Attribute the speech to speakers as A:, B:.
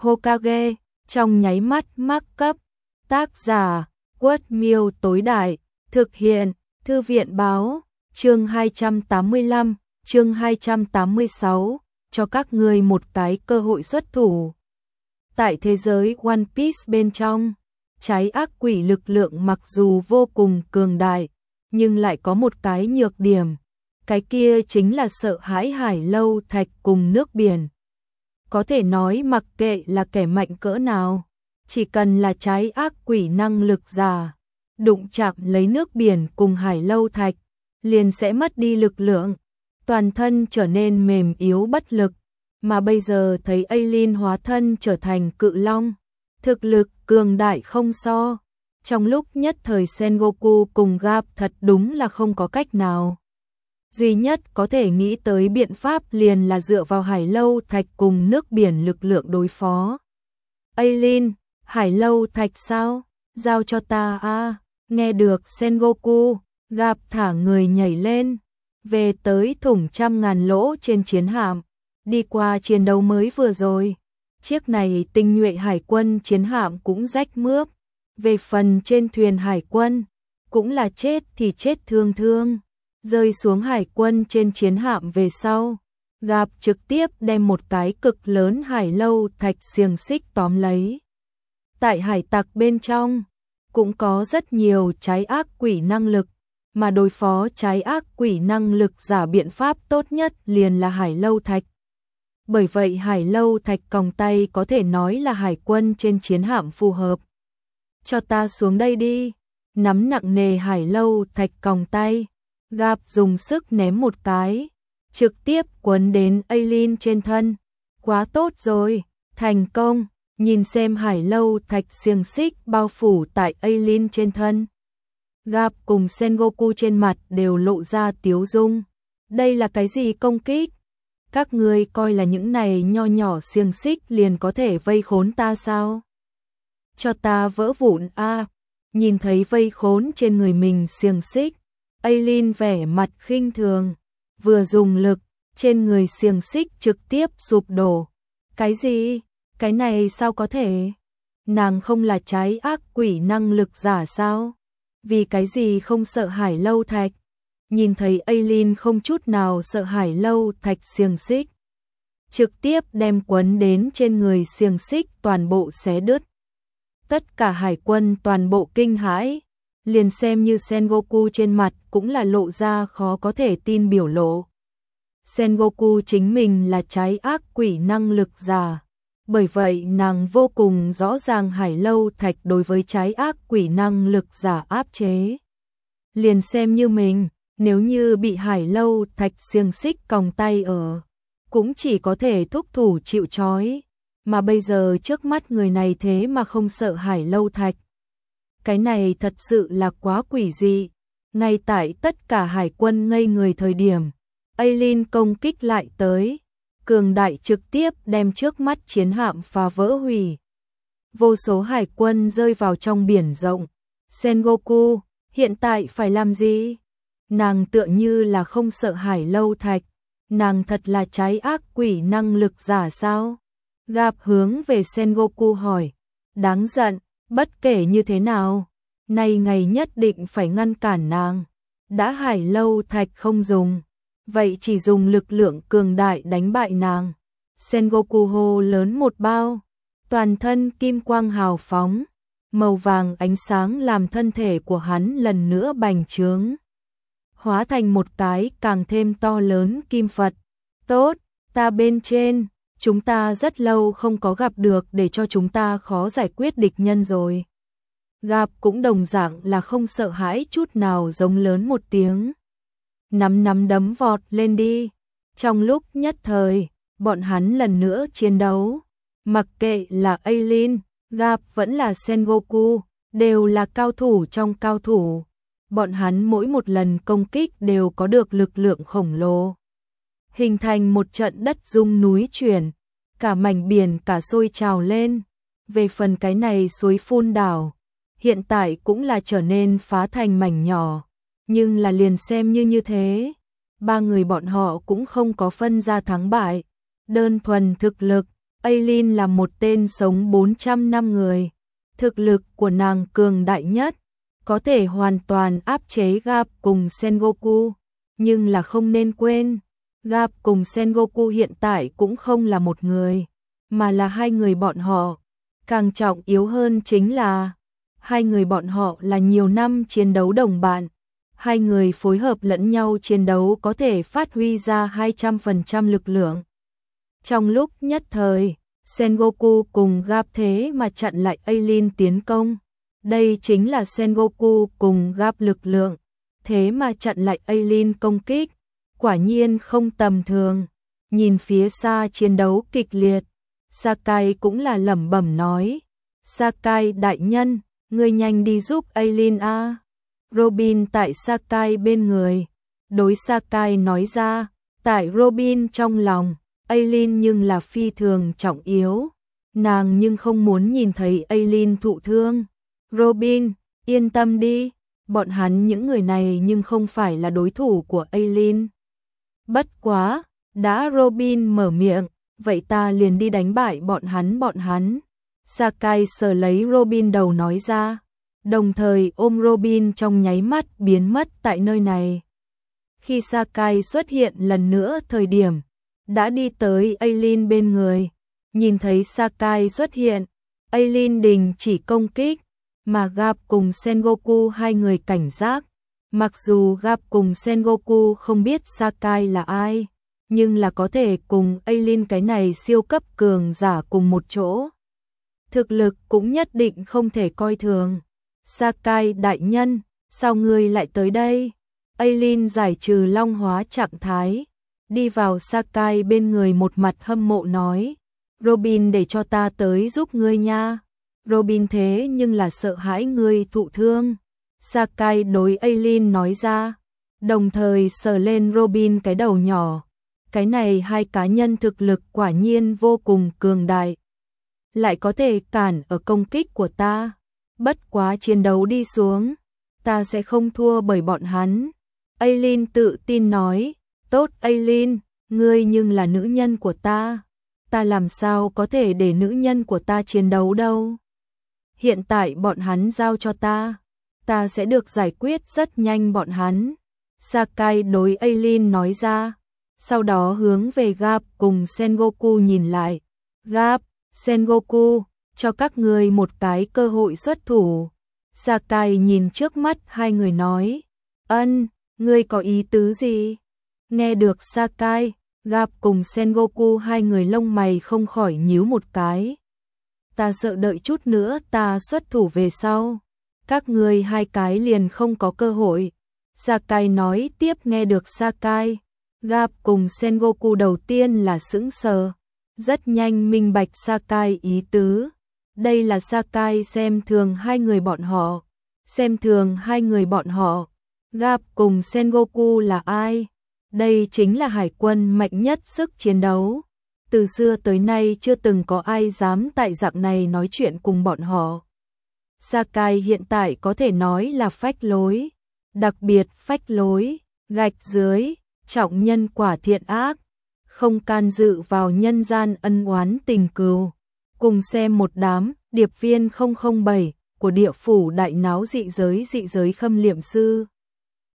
A: Hokage, trong nháy mắt mắc cấp. Tác giả, Quất Miêu tối đại, thực hiện, Thư viện báo, chương 285, chương 286, cho các ngươi một cái cơ hội xuất thủ. Tại thế giới One Piece bên trong, trái ác quỷ lực lượng mặc dù vô cùng cường đại, nhưng lại có một cái nhược điểm, cái kia chính là sợ hãi hải lâu thạch cùng nước biển. Có thể nói mặc kệ là kẻ mạnh cỡ nào, chỉ cần là trái ác quỷ năng lực giả, đụng chạm lấy nước biển cùng hải lâu thạch, liền sẽ mất đi lực lượng, toàn thân trở nên mềm yếu bất lực, mà bây giờ thấy Aileen hóa thân trở thành cự long, thực lực cường đại không so, trong lúc nhất thời Sengoku cùng Garp thật đúng là không có cách nào. Duy nhất có thể nghĩ tới biện pháp liền là dựa vào hải lâu thạch cùng nước biển lực lượng đối phó. Aileen, hải lâu thạch sao? Giao cho ta a. Nghe được Sengoku, Garp thả người nhảy lên, về tới thủng 100.000 lỗ trên chiến hạm, đi qua chiến đấu mới vừa rồi. Chiếc này tinh nhuệ hải quân chiến hạm cũng rách mướp, về phần trên thuyền hải quân, cũng là chết thì chết thương thương. Rơi xuống hải quân trên chiến hạm về sau, Garp trực tiếp đem một cái cực lớn hải lâu thạch xiềng xích tóm lấy. Tại hải tặc bên trong, cũng có rất nhiều trái ác quỷ năng lực, mà đối phó trái ác quỷ năng lực giả biện pháp tốt nhất liền là hải lâu thạch. Bởi vậy hải lâu thạch còng tay có thể nói là hải quân trên chiến hạm phù hợp. Cho ta xuống đây đi, nắm nặng nề hải lâu thạch còng tay. Garp dùng sức ném một cái, trực tiếp quấn đến Aileen trên thân. Quá tốt rồi, thành công, nhìn xem hải lâu thạch xiềng xích bao phủ tại Aileen trên thân. Garp cùng Sengoku trên mặt đều lộ ra tiếu dung. Đây là cái gì công kích? Các ngươi coi là những này nho nhỏ xiềng xích liền có thể vây khốn ta sao? Cho ta vỡ vụn a. Nhìn thấy vây khốn trên người mình xiềng xích, Aileen vẻ mặt khinh thường, vừa dùng lực, trên người xiềng xích trực tiếp sụp đổ. Cái gì? Cái này sao có thể? Nàng không là trái ác quỷ năng lực giả sao? Vì cái gì không sợ hải lâu thạch? Nhìn thấy Aileen không chút nào sợ hải lâu thạch xiềng xích, trực tiếp đem quấn đến trên người xiềng xích toàn bộ xé đứt. Tất cả hải quân toàn bộ kinh hãi, liền xem như Sengoku trên mặt cũng là lộ ra khó có thể tin biểu lộ. Sengoku chính mình là trái ác quỷ năng lực giả, bởi vậy nàng vô cùng rõ ràng hải lâu thạch đối với trái ác quỷ năng lực giả áp chế. Liền xem như mình, nếu như bị hải lâu thạch xiềng xích còng tay ở, cũng chỉ có thể thúc thủ chịu trói, mà bây giờ trước mắt người này thế mà không sợ hải lâu thạch. Cái này thật sự là quá quỷ dị. Ngay tại tất cả hải quân ngây người thời điểm, Aileen công kích lại tới, cường đại trực tiếp đem trước mắt chiến hạm phá vỡ hủy. Vô số hải quân rơi vào trong biển rộng. Sengoku, hiện tại phải làm gì? Nàng tựa như là không sợ hải lâu thạch, nàng thật là trái ác quỷ năng lực giả sao? Garp hướng về Sengoku hỏi, đáng giận, bất kể như thế nào, nay ngày nhất định phải ngăn cản nàng. Đã hải lâu thạch không dùng, vậy chỉ dùng lực lượng cường đại đánh bại nàng. Sengoku hô lớn một bao, toàn thân kim quang hào phóng, màu vàng ánh sáng làm thân thể của hắn lần nữa bành trướng, hóa thành một cái càng thêm to lớn kim Phật. Tốt, ta bên trên, chúng ta rất lâu không có gặp được để cho chúng ta khó giải quyết địch nhân rồi. Garp cũng đồng dạng là không sợ hãi chút nào giống lớn một tiếng. Nắm đấm vọt lên đi. Trong lúc nhất thời, bọn hắn lần nữa chiến đấu. Mặc kệ là Aileen, Garp vẫn là Sengoku, đều là cao thủ trong cao thủ. Bọn hắn mỗi một lần công kích đều có được lực lượng khổng lồ, hình thành một trận đất rung núi chuyển, cả mảnh biển cả sôi trào lên. Về phần cái này suối phun đảo, hiện tại cũng là trở nên phá thành mảnh nhỏ, nhưng là liền xem như thế, ba người bọn họ cũng không có phân ra thắng bại, đơn thuần thực lực, Aileen là một tên sống 400 năm người. Thực lực của nàng cường đại nhất, có thể hoàn toàn áp chế Garp cùng Sengoku. Nhưng là không nên quên, Garp cùng Sengoku hiện tại cũng không là một người, mà là hai người bọn họ. Càng trọng yếu hơn chính là, hai người bọn họ là nhiều năm chiến đấu đồng bạn. Hai người phối hợp lẫn nhau chiến đấu có thể phát huy ra 200% lực lượng. Trong lúc nhất thời, Sengoku cùng Garp thế mà chặn lại Aileen tiến công. Đây chính là Sengoku cùng Garp lực lượng, thế mà chặn lại Aileen công kích. Quả nhiên không tầm thường. Nhìn phía xa chiến đấu kịch liệt, Sakai cũng là lẩm bẩm nói. Sakai đại nhân, ngươi nhanh đi giúp Aileen a. Robin tại Sakai bên người, đối Sakai nói ra. Tại Robin trong lòng, Aileen nhưng là phi thường trọng yếu. Nàng nhưng không muốn nhìn thấy Aileen thụ thương. Robin, yên tâm đi, bọn hắn những người này nhưng không phải là đối thủ của Aileen. Bất quá, đã Robin mở miệng, vậy ta liền đi đánh bại bọn hắn. Sakai sờ lấy Robin đầu nói ra, đồng thời ôm Robin trong nháy mắt biến mất tại nơi này. Khi Sakai xuất hiện lần nữa thời điểm, đã đi tới Aileen bên người. Nhìn thấy Sakai xuất hiện, Aileen đình chỉ công kích, mà Garp cùng Sengoku hai người cảnh giác. Mặc dù Garp cùng Sengoku không biết Sakai là ai, nhưng là có thể cùng Aileen cái này siêu cấp cường giả cùng một chỗ. Thực lực cũng nhất định không thể coi thường. Sakai đại nhân, sao ngươi lại tới đây? Aileen giải trừ long hóa trạng thái, đi vào Sakai bên người một mặt hâm mộ nói. Robin để cho ta tới giúp ngươi nha. Robin thế nhưng là sợ hãi ngươi thụ thương. Sakai đối Aileen nói ra, đồng thời sờ lên Robin cái đầu nhỏ. Cái này hai cá nhân thực lực quả nhiên vô cùng cường đại, lại có thể cản ở công kích của ta. Bất quá chiến đấu đi xuống, ta sẽ không thua bởi bọn hắn. Aileen tự tin nói, tốt Aileen, ngươi nhưng là nữ nhân của ta. Ta làm sao có thể để nữ nhân của ta chiến đấu đâu. Hiện tại bọn hắn giao cho ta sẽ được giải quyết rất nhanh bọn hắn. Sakai đối Aileen nói ra, sau đó hướng về Garp cùng Sengoku nhìn lại. Garp, Sengoku, cho các người một cái cơ hội xuất thủ. Sakai nhìn trước mắt hai người nói, ngươi có ý tứ gì? Nghe được Sakai, Garp cùng Sengoku hai người lông mày không khỏi nhíu một cái. Ta sợ đợi chút nữa ta xuất thủ về sau, các ngươi hai cái liền không có cơ hội. Sakai nói tiếp. Nghe được Sakai, Garp cùng Sengoku đầu tiên là sững sờ, rất nhanh minh bạch Sakai ý tứ. Đây là Sakai xem thường hai người bọn họ. Garp cùng Sengoku là ai? Đây chính là hải quân mạnh nhất sức chiến đấu. Từ xưa tới nay chưa từng có ai dám tại dạng này nói chuyện cùng bọn họ. Sakai hiện tại có thể nói là phách lối, đặc biệt phách lối, gạch dưới, trọng nhân quả thiện ác, không can dự vào nhân gian ân oán tình cừu. Cùng xem một đám điệp viên 007 của địa phủ đại náo dị giới khâm liệm sư.